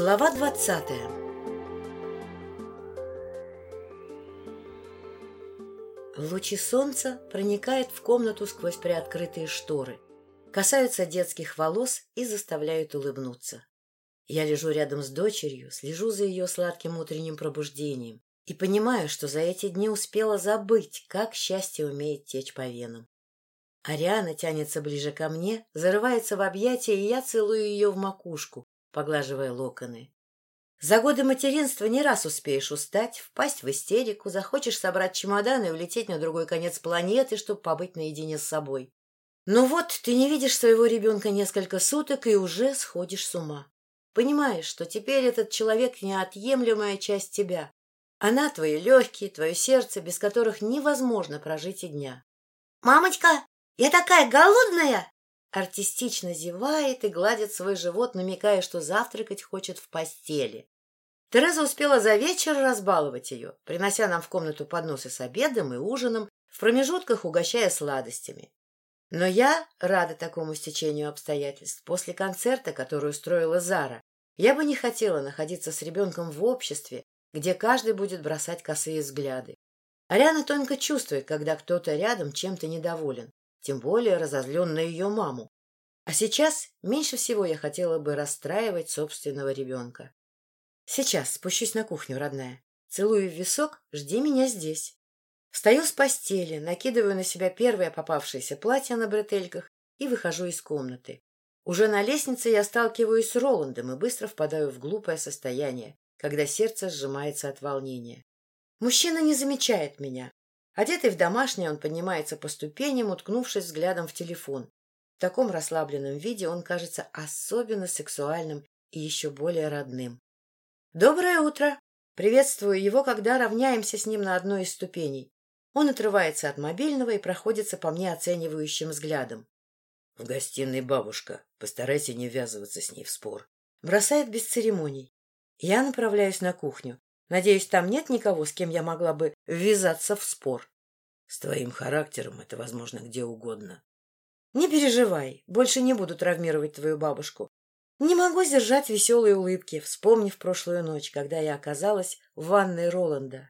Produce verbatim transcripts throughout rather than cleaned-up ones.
Глава двадцатая. Лучи солнца проникают в комнату сквозь приоткрытые шторы, касаются детских волос и заставляют улыбнуться. Я лежу рядом с дочерью, слежу за ее сладким утренним пробуждением и понимаю, что за эти дни успела забыть, как счастье умеет течь по венам. Ариана тянется ближе ко мне, зарывается в объятия, и я целую ее в макушку, поглаживая локоны. За годы материнства не раз успеешь устать, впасть в истерику, захочешь собрать чемодан и улететь на другой конец планеты, чтобы побыть наедине с собой. Но вот ты не видишь своего ребенка несколько суток и уже сходишь с ума. Понимаешь, что теперь этот человек — неотъемлемая часть тебя. Она — твои легкие, твое сердце, без которых невозможно прожить и дня. «Мамочка, я такая голодная!» Артистично зевает и гладит свой живот, намекая, что завтракать хочет в постели. Тереза успела за вечер разбаловать ее, принося нам в комнату подносы с обедом и ужином, в промежутках угощая сладостями. Но я рада такому стечению обстоятельств. После концерта, который устроила Зара, я бы не хотела находиться с ребенком в обществе, где каждый будет бросать косые взгляды. Ариана тонко чувствует, когда кто-то рядом чем-то недоволен, тем более разозлен на ее маму. А сейчас меньше всего я хотела бы расстраивать собственного ребенка. Сейчас спущусь на кухню, родная. Целую в висок, жди меня здесь. Встаю с постели, накидываю на себя первое попавшееся платье на бретельках и выхожу из комнаты. Уже на лестнице я сталкиваюсь с Роландом и быстро впадаю в глупое состояние, когда сердце сжимается от волнения. Мужчина не замечает меня. Одетый в домашнее, он поднимается по ступеням, уткнувшись взглядом в телефон. В таком расслабленном виде он кажется особенно сексуальным и еще более родным. «Доброе утро!» Приветствую его, когда равняемся с ним на одной из ступеней. Он отрывается от мобильного и проходится по мне оценивающим взглядом. «В гостиной бабушка. Постарайся не ввязываться с ней в спор». Бросает без церемоний. Я направляюсь на кухню. Надеюсь, там нет никого, с кем я могла бы ввязаться в спор. С твоим характером это возможно где угодно. Не переживай, больше не буду травмировать твою бабушку. Не могу сдержать веселые улыбки, вспомнив прошлую ночь, когда я оказалась в ванной Роланда.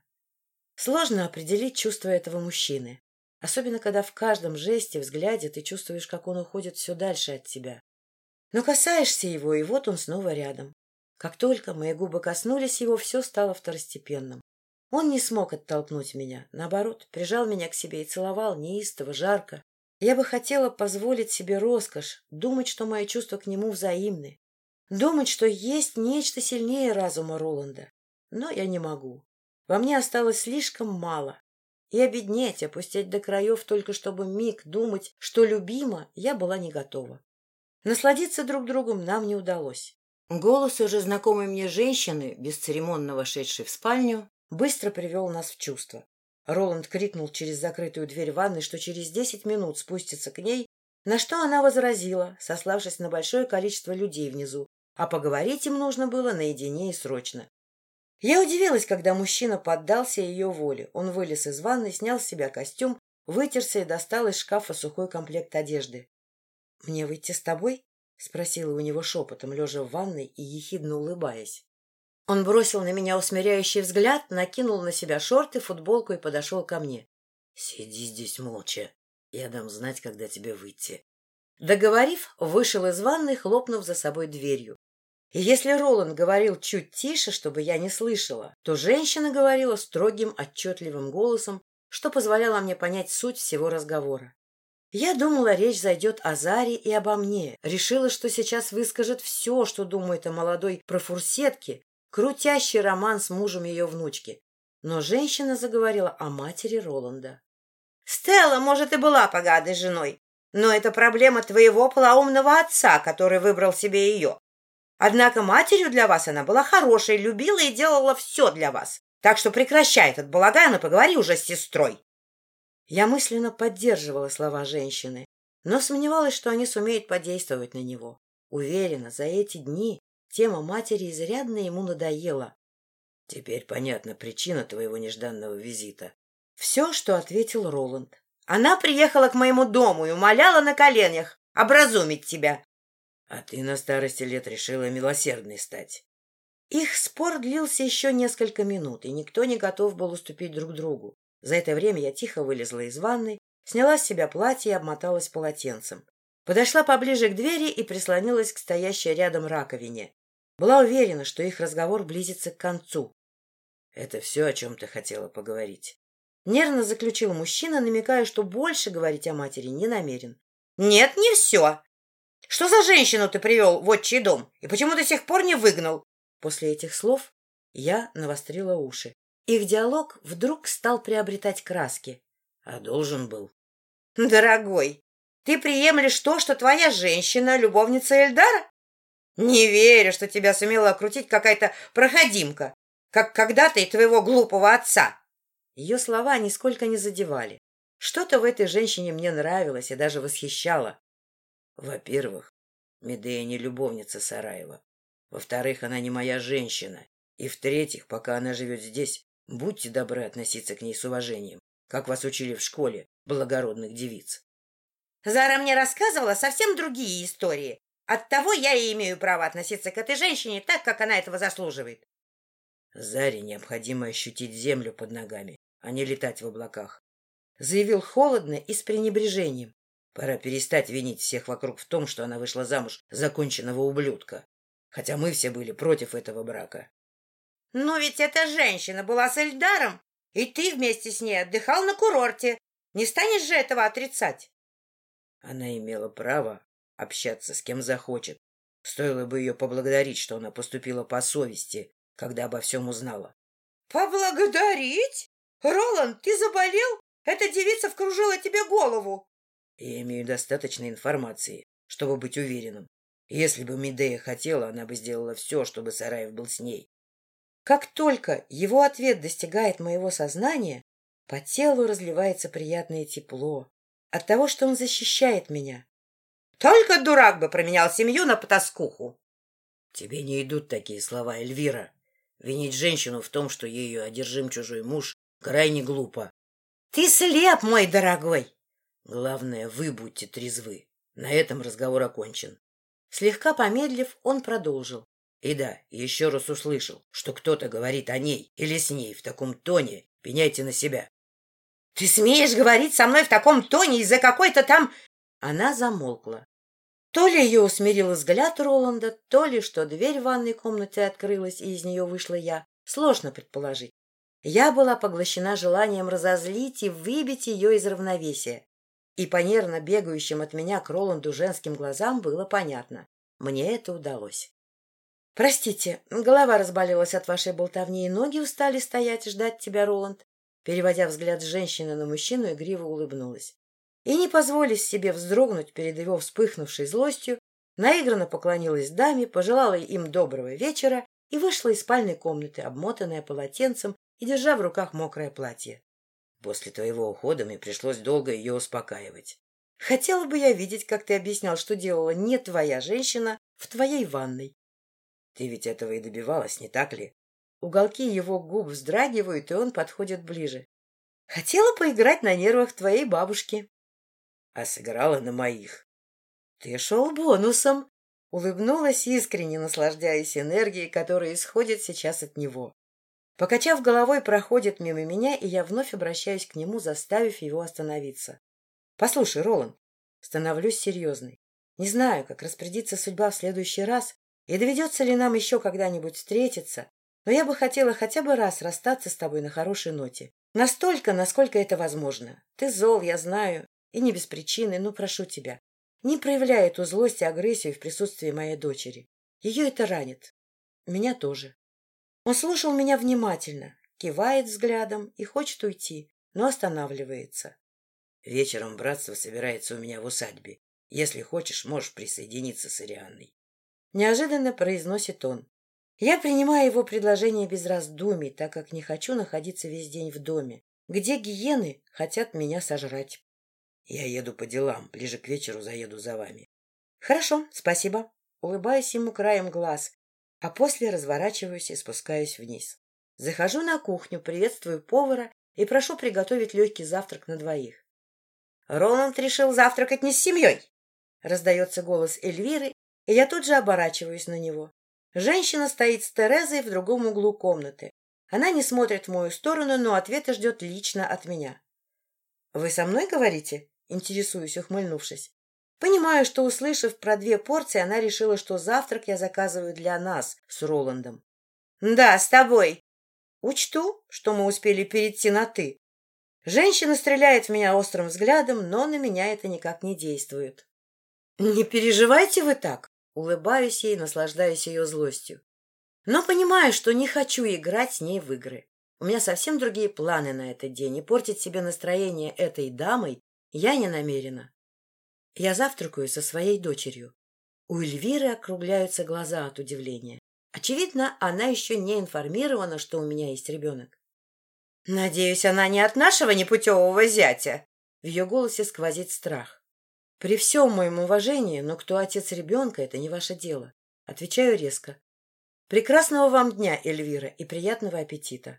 Сложно определить чувства этого мужчины, особенно когда в каждом жесте, взгляде ты чувствуешь, как он уходит все дальше от тебя. Но касаешься его, и вот он снова рядом. Как только мои губы коснулись его, все стало второстепенным. Он не смог оттолкнуть меня, наоборот, прижал меня к себе и целовал неистово, жарко. Я бы хотела позволить себе роскошь, думать, что мои чувства к нему взаимны, думать, что есть нечто сильнее разума Роланда. Но я не могу. Во мне осталось слишком мало. И обеднеть, опустить до краев, только чтобы миг думать, что любима, я была не готова. Насладиться друг другом нам не удалось. Голос уже знакомой мне женщины, бесцеремонно вошедшей в спальню, быстро привел нас в чувство. Роланд крикнул через закрытую дверь ванной, что через десять минут спустится к ней, на что она возразила, сославшись на большое количество людей внизу, а поговорить им нужно было наедине и срочно. Я удивилась, когда мужчина поддался ее воле. Он вылез из ванной, снял с себя костюм, вытерся и достал из шкафа сухой комплект одежды. — Мне выйти с тобой? — спросила у него шепотом, лежа в ванной и ехидно улыбаясь. Он бросил на меня усмиряющий взгляд, накинул на себя шорты, футболку и подошел ко мне. — Сиди здесь молча. Я дам знать, когда тебе выйти. Договорив, вышел из ванной, хлопнув за собой дверью. И если Роланд говорил чуть тише, чтобы я не слышала, то женщина говорила строгим, отчетливым голосом, что позволяло мне понять суть всего разговора. Я думала, речь зайдет о Заре и обо мне. Решила, что сейчас выскажет все, что думает о молодой профурсетке, крутящий роман с мужем ее внучки. Но женщина заговорила о матери Роланда. — Стелла, может, и была поганой женой, но это проблема твоего полоумного отца, который выбрал себе ее. Однако матерью для вас она была хорошей, любила и делала все для вас. Так что прекращай этот балаган и поговори уже с сестрой. Я мысленно поддерживала слова женщины, но сомневалась, что они сумеют подействовать на него. Уверена, за эти дни тема матери изрядно ему надоела. — Теперь понятна причина твоего нежданного визита. Все, что ответил Роланд. Она приехала к моему дому и умоляла на коленях образумить тебя. — А ты на старости лет решила милосердной стать. Их спор длился еще несколько минут, и никто не готов был уступить друг другу. За это время я тихо вылезла из ванной, сняла с себя платье и обмоталась полотенцем. Подошла поближе к двери и прислонилась к стоящей рядом раковине. Была уверена, что их разговор близится к концу. — Это все, о чем ты хотела поговорить? Нервно заключил мужчина, намекая, что больше говорить о матери не намерен. — Нет, не все. Что за женщину ты привел в отчий дом? И почему до сих пор не выгнал? После этих слов я навострила уши. Их диалог вдруг стал приобретать краски. — А должен был. — Дорогой, ты приемлешь то, что твоя женщина — любовница Эльдара? Не верю, что тебя сумела окрутить какая-то проходимка, как когда-то и твоего глупого отца. Ее слова нисколько не задевали. Что-то в этой женщине мне нравилось и даже восхищало. Во-первых, Медея не любовница Сараева. Во-вторых, она не моя женщина. И в-третьих, пока она живет здесь, будьте добры относиться к ней с уважением, как вас учили в школе благородных девиц. Зара мне рассказывала совсем другие истории. Оттого я и имею право относиться к этой женщине так, как она этого заслуживает. Заре необходимо ощутить землю под ногами, а не летать в облаках. Заявил холодно и с пренебрежением. Пора перестать винить всех вокруг в том, что она вышла замуж за конченного ублюдка. Хотя мы все были против этого брака. Но ведь эта женщина была с Эльдаром, и ты вместе с ней отдыхал на курорте. Не станешь же этого отрицать? Она имела право общаться с кем захочет. Стоило бы ее поблагодарить, что она поступила по совести, когда обо всем узнала. — Поблагодарить? Роланд, ты заболел? Эта девица вкружила тебе голову. Я имею достаточно информации, чтобы быть уверенным. Если бы Медея хотела, она бы сделала все, чтобы Сараев был с ней. Как только его ответ достигает моего сознания, по телу разливается приятное тепло от того, что он защищает меня. Только дурак бы променял семью на потаскуху. Тебе не идут такие слова, Эльвира. Винить женщину в том, что ею одержим чужой муж, крайне глупо. Ты слеп, мой дорогой. Главное, вы будьте трезвы. На этом разговор окончен. Слегка помедлив, он продолжил. И да, еще раз услышал, что кто-то говорит о ней или с ней в таком тоне, пеняйте на себя. — Ты смеешь говорить со мной в таком тоне из-за какой-то там... Она замолкла. То ли ее усмирил взгляд Роланда, то ли что дверь в ванной комнате открылась, и из нее вышла я. Сложно предположить. Я была поглощена желанием разозлить и выбить ее из равновесия. И по нервно бегающим от меня к Роланду женским глазам было понятно. Мне это удалось. — Простите, голова разболелась от вашей болтовни, и ноги устали стоять ждать тебя, Роланд. Переводя взгляд с женщины на мужчину, игриво улыбнулась. И, не позволив себе вздрогнуть перед его вспыхнувшей злостью, наигранно поклонилась даме, пожелала им доброго вечера и вышла из спальной комнаты, обмотанная полотенцем и держа в руках мокрое платье. После твоего ухода мне пришлось долго ее успокаивать. Хотела бы я видеть, как ты объяснял, что делала не твоя женщина в твоей ванной. Ты ведь этого и добивалась, не так ли? Уголки его губ вздрагивают, и он подходит ближе. Хотела поиграть на нервах твоей бабушки. А сыграла на моих. Ты шел бонусом. Улыбнулась искренне, наслаждаясь энергией, которая исходит сейчас от него. Покачав головой, проходит мимо меня, и я вновь обращаюсь к нему, заставив его остановиться. — Послушай, Роланд, становлюсь серьезной. Не знаю, как распорядится судьба в следующий раз, и доведется ли нам еще когда-нибудь встретиться, но я бы хотела хотя бы раз расстаться с тобой на хорошей ноте. Настолько, насколько это возможно. Ты зол, я знаю, и не без причины, но прошу тебя, не проявляй эту злость и агрессию в присутствии моей дочери. Ее это ранит. Меня тоже. Он слушал меня внимательно, кивает взглядом и хочет уйти, но останавливается. Вечером братство собирается у меня в усадьбе. Если хочешь, можешь присоединиться с Ирианной. Неожиданно произносит он. Я принимаю его предложение без раздумий, так как не хочу находиться весь день в доме, где гиены хотят меня сожрать. Я еду по делам, ближе к вечеру заеду за вами. Хорошо, спасибо. Улыбаюсь ему краем глаз, а после разворачиваюсь и спускаюсь вниз. Захожу на кухню, приветствую повара и прошу приготовить легкий завтрак на двоих. Роланд решил завтракать не с семьей. Раздается голос Эльвиры, и я тут же оборачиваюсь на него. Женщина стоит с Терезой в другом углу комнаты. Она не смотрит в мою сторону, но ответа ждет лично от меня. — Вы со мной говорите? — интересуюсь, ухмыльнувшись. Понимаю, что, услышав про две порции, она решила, что завтрак я заказываю для нас с Роландом. — Да, с тобой. — Учту, что мы успели перейти на «ты». Женщина стреляет в меня острым взглядом, но на меня это никак не действует. — Не переживайте вы так, — улыбаюсь ей, наслаждаясь ее злостью. Но понимаю, что не хочу играть с ней в игры. У меня совсем другие планы на этот день, и портить себе настроение этой дамой я не намерена. Я завтракаю со своей дочерью. У Эльвиры округляются глаза от удивления. Очевидно, она еще не информирована, что у меня есть ребенок. — Надеюсь, она не от нашего непутевого зятя? В ее голосе сквозит страх. — При всем моем уважении, но кто отец ребенка, это не ваше дело. Отвечаю резко. — Прекрасного вам дня, Эльвира, и приятного аппетита.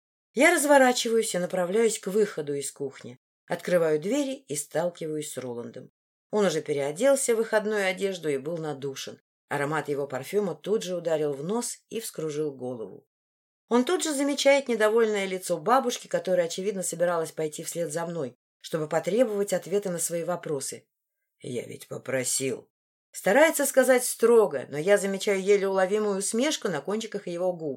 Я разворачиваюсь и направляюсь к выходу из кухни. Открываю двери и сталкиваюсь с Роландом. Он уже переоделся в выходную одежду и был надушен. Аромат его парфюма тут же ударил в нос и вскружил голову. Он тут же замечает недовольное лицо бабушки, которая, очевидно, собиралась пойти вслед за мной, чтобы потребовать ответа на свои вопросы. Я ведь попросил. Старается сказать строго, но я замечаю еле уловимую усмешку на кончиках его губ.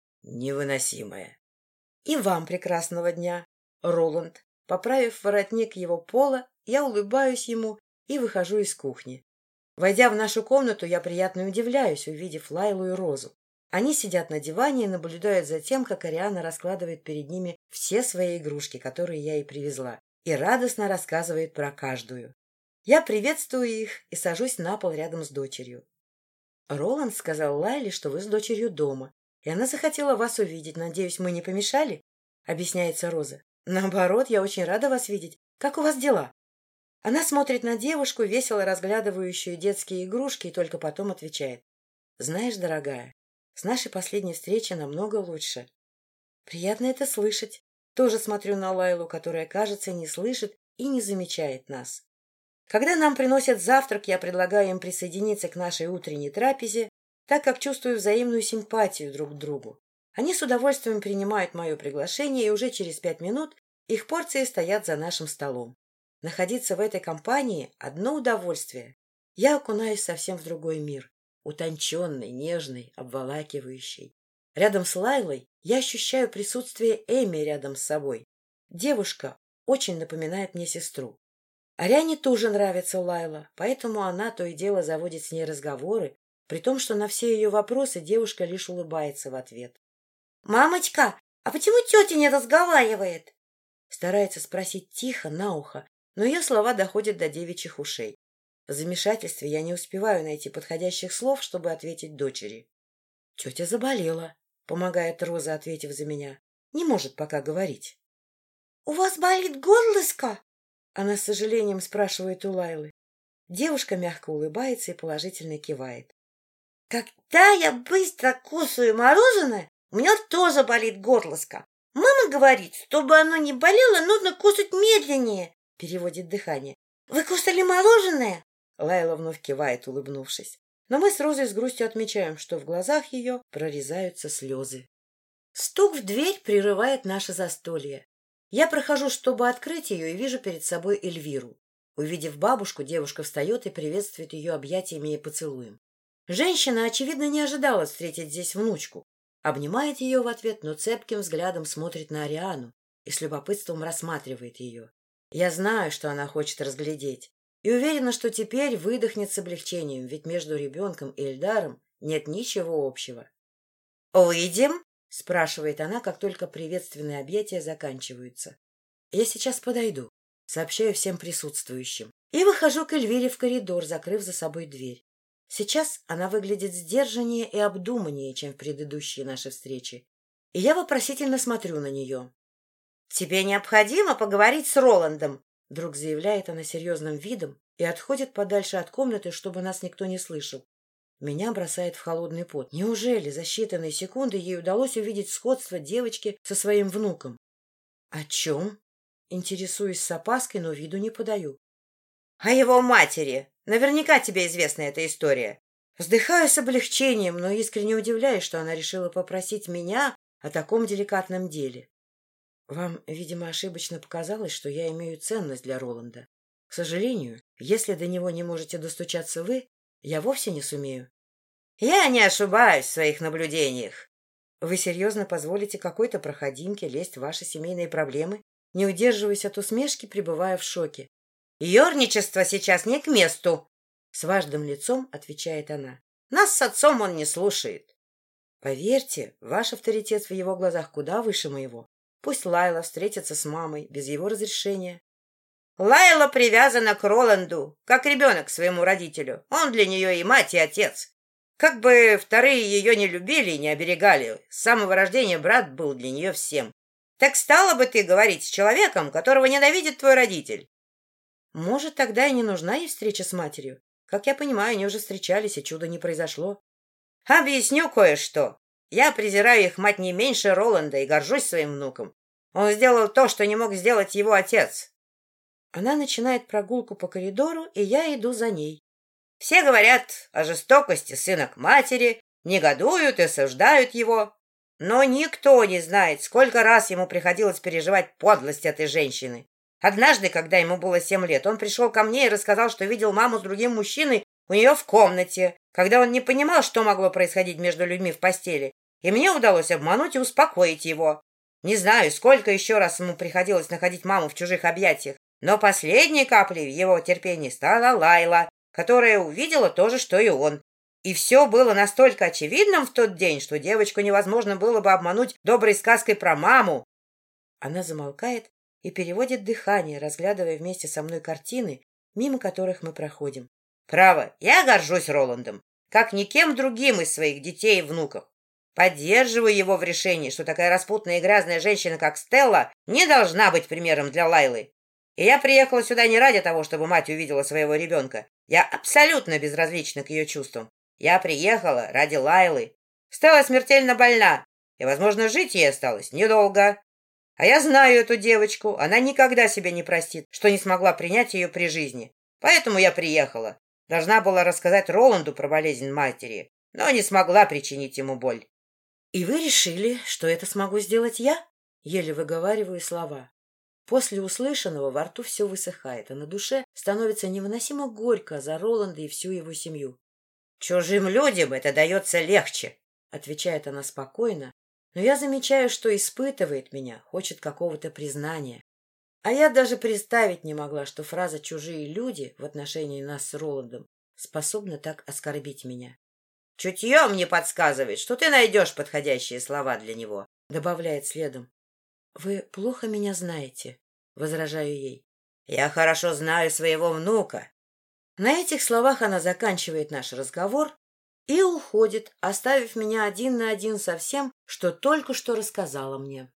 Невыносимая. И вам прекрасного дня, Роланд. Поправив воротник его пола, я улыбаюсь ему и выхожу из кухни. Войдя в нашу комнату, я приятно удивляюсь, увидев Лайлу и Розу. Они сидят на диване и наблюдают за тем, как Ариана раскладывает перед ними все свои игрушки, которые я ей привезла, и радостно рассказывает про каждую. Я приветствую их и сажусь на пол рядом с дочерью. — Роланд сказал Лайле, что вы с дочерью дома, и она захотела вас увидеть. Надеюсь, мы не помешали? — объясняется Роза. — Наоборот, я очень рада вас видеть. Как у вас дела? Она смотрит на девушку, весело разглядывающую детские игрушки, и только потом отвечает. — Знаешь, дорогая, с нашей последней встречи намного лучше. Приятно это слышать. Тоже смотрю на Лайлу, которая, кажется, не слышит и не замечает нас. Когда нам приносят завтрак, я предлагаю им присоединиться к нашей утренней трапезе, так как чувствую взаимную симпатию друг к другу. Они с удовольствием принимают мое приглашение, и уже через пять минут их порции стоят за нашим столом. Находиться в этой компании — одно удовольствие. Я окунаюсь совсем в другой мир, утонченный, нежный, обволакивающий. Рядом с Лайлой я ощущаю присутствие Эми рядом с собой. Девушка очень напоминает мне сестру. Ариане тоже нравится Лайла, поэтому она то и дело заводит с ней разговоры, при том, что на все ее вопросы девушка лишь улыбается в ответ. — Мамочка, а почему тетя не разговаривает? Старается спросить тихо, на ухо, но ее слова доходят до девичьих ушей. В замешательстве я не успеваю найти подходящих слов, чтобы ответить дочери. — Тетя заболела, — помогает Роза, ответив за меня. Не может пока говорить. — У вас болит горлышко? Она с сожалением спрашивает у Лайлы. Девушка мягко улыбается и положительно кивает. — Когда я быстро кусаю мороженое, у меня тоже болит горлышко. Мама говорит, чтобы оно не болело, нужно кусать медленнее, — переводит дыхание. — Вы кусали мороженое? Лайла вновь кивает, улыбнувшись. Но мы с Розой с грустью отмечаем, что в глазах ее прорезаются слезы. Стук в дверь прерывает наше застолье. Я прохожу, чтобы открыть ее, и вижу перед собой Эльвиру. Увидев бабушку, девушка встает и приветствует ее объятиями и поцелуем. Женщина, очевидно, не ожидала встретить здесь внучку. Обнимает ее в ответ, но цепким взглядом смотрит на Ариану и с любопытством рассматривает ее. Я знаю, что она хочет разглядеть, и уверена, что теперь выдохнет с облегчением, ведь между ребенком и Эльдаром нет ничего общего. — Уйдем? — спрашивает она, как только приветственные объятия заканчиваются. — Я сейчас подойду, — сообщаю всем присутствующим, и выхожу к Эльвире в коридор, закрыв за собой дверь. Сейчас она выглядит сдержаннее и обдуманнее, чем в предыдущие наши встречи, и я вопросительно смотрю на нее. — Тебе необходимо поговорить с Роландом, — вдруг заявляет она серьезным видом и отходит подальше от комнаты, чтобы нас никто не слышал. Меня бросает в холодный пот. Неужели за считанные секунды ей удалось увидеть сходство девочки со своим внуком? — О чем? — интересуюсь с опаской, но виду не подаю. — О его матери. Наверняка тебе известна эта история. Вздыхаю с облегчением, но искренне удивляюсь, что она решила попросить меня о таком деликатном деле. Вам, видимо, ошибочно показалось, что я имею ценность для Роланда. К сожалению, если до него не можете достучаться вы, я вовсе не сумею. Я не ошибаюсь в своих наблюдениях. Вы серьезно позволите какой-то проходимке лезть в ваши семейные проблемы, не удерживаясь от усмешки, пребывая в шоке? Ёрничество сейчас не к месту. С важным лицом отвечает она. Нас с отцом он не слушает. Поверьте, ваш авторитет в его глазах куда выше моего. Пусть Лайла встретится с мамой без его разрешения. Лайла привязана к Роланду, как ребенок к своему родителю. Он для нее и мать, и отец. Как бы вторые ее не любили и не оберегали, с самого рождения брат был для нее всем. Так стала бы ты говорить с человеком, которого ненавидит твой родитель? Может, тогда и не нужна ей встреча с матерью. Как я понимаю, они уже встречались, и чуда не произошло. Объясню кое-что. Я презираю их мать не меньше Роланда и горжусь своим внуком. Он сделал то, что не мог сделать его отец. Она начинает прогулку по коридору, и я иду за ней. Все говорят о жестокости сына к матери, негодуют и осуждают его. Но никто не знает, сколько раз ему приходилось переживать подлость этой женщины. Однажды, когда ему было семь лет, он пришел ко мне и рассказал, что видел маму с другим мужчиной у нее в комнате, когда он не понимал, что могло происходить между людьми в постели, и мне удалось обмануть и успокоить его. Не знаю, сколько еще раз ему приходилось находить маму в чужих объятиях, но последней каплей в его терпении стала Лайла, которая увидела то же, что и он. И все было настолько очевидным в тот день, что девочку невозможно было бы обмануть доброй сказкой про маму. Она замолкает и переводит дыхание, разглядывая вместе со мной картины, мимо которых мы проходим. Право, я горжусь Роландом, как никем другим из своих детей и внуков. Поддерживаю его в решении, что такая распутная и грязная женщина, как Стелла, не должна быть примером для Лайлы. И я приехала сюда не ради того, чтобы мать увидела своего ребенка. Я абсолютно безразлична к ее чувствам. Я приехала ради Лайлы. Стелла смертельно больна, и, возможно, жить ей осталось недолго. А я знаю эту девочку, она никогда себе не простит, что не смогла принять ее при жизни. Поэтому я приехала. Должна была рассказать Роланду про болезнь матери, но не смогла причинить ему боль. И вы решили, что это смогу сделать я? Еле выговариваю слова. После услышанного во рту все высыхает, а на душе становится невыносимо горько за Роланда и всю его семью. «Чужим людям это дается легче», — отвечает она спокойно, но я замечаю, что испытывает меня, хочет какого-то признания. А я даже представить не могла, что фраза «чужие люди» в отношении нас с Роландом способна так оскорбить меня. «Чутье мне подсказывает, что ты найдешь подходящие слова для него», — добавляет следом. «Вы плохо меня знаете», — возражаю ей. «Я хорошо знаю своего внука». На этих словах она заканчивает наш разговор и уходит, оставив меня один на один со всем, что только что рассказала мне.